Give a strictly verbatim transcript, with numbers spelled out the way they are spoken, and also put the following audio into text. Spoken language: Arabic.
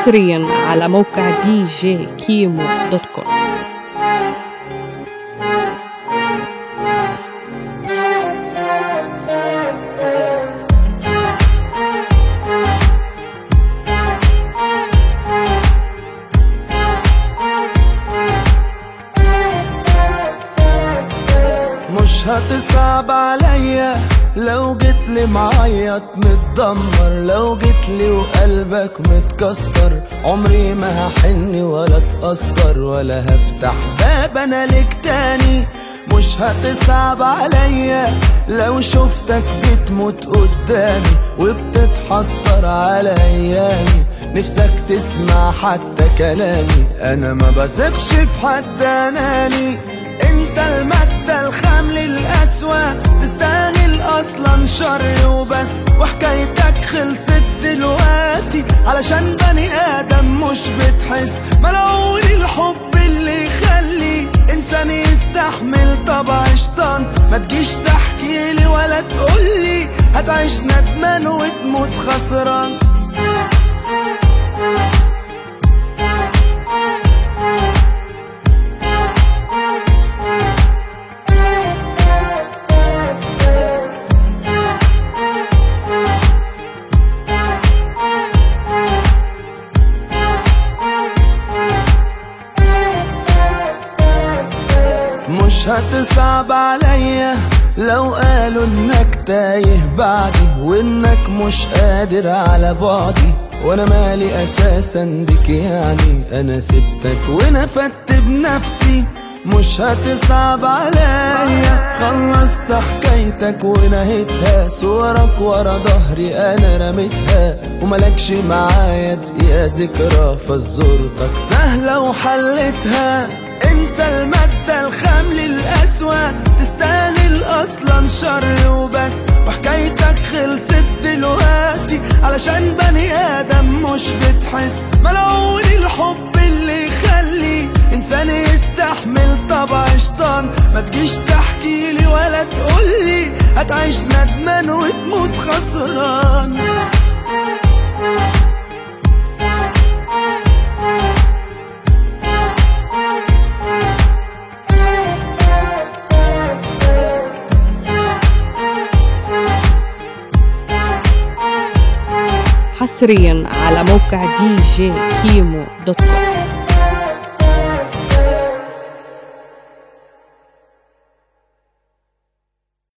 حصريا على موقع دي جي كيمو دوت كوم. مش هتصعب عليا لو جيتلي معيط متدمر، لو جيتلي وقلبك متكسر، عمري ما هحن ولا اتأثر ولا هفتح باب انا ليك تاني. مش هتصعب عليا لو شفتك بتموت قدامي وبتتحسر على ايامي، نفسك تسمع حتى كلامي، انا ما بثقش في حد اناني. انت المادة الخام للأسوأ، تستاهل اصلا شر وبس، وحكايتك خلصت دلوقتي علشان بني ادم مش بتحس. ملعون الحب اللي يخلي انسان يستحمل طبع شيطان، ما تجيش تحكيلي ولا تقولي هتعيش ندمان وتموت خسران. مش هتصعب عليا لو قالوا انك تايه بعدي وانك مش قادر على بعدي، وانا مالي اساسا بك يعني، انا سبتك ونفدت بنفسي. مش هتصعب عليا خلصت حكايتك ونهيتها، صورك ورا ظهري انا رميتها، وملكش معايا دقيقة ذكرى، فزورتك سهلة وحلتها. انت المادة الخام للأسوأ، تستاهل اصلا شر وبس، وحكايتك خلصت دلوقتي علشان بني ادم مش بتحس. ملعون الحب اللي يخلي انسان يستحمل طبع شيطان، ما تجيش تحكيلي ولا تقولي هتعيش ندمان وتموت خسران. حصريا على موقع دي جي كيمو دوت كوم.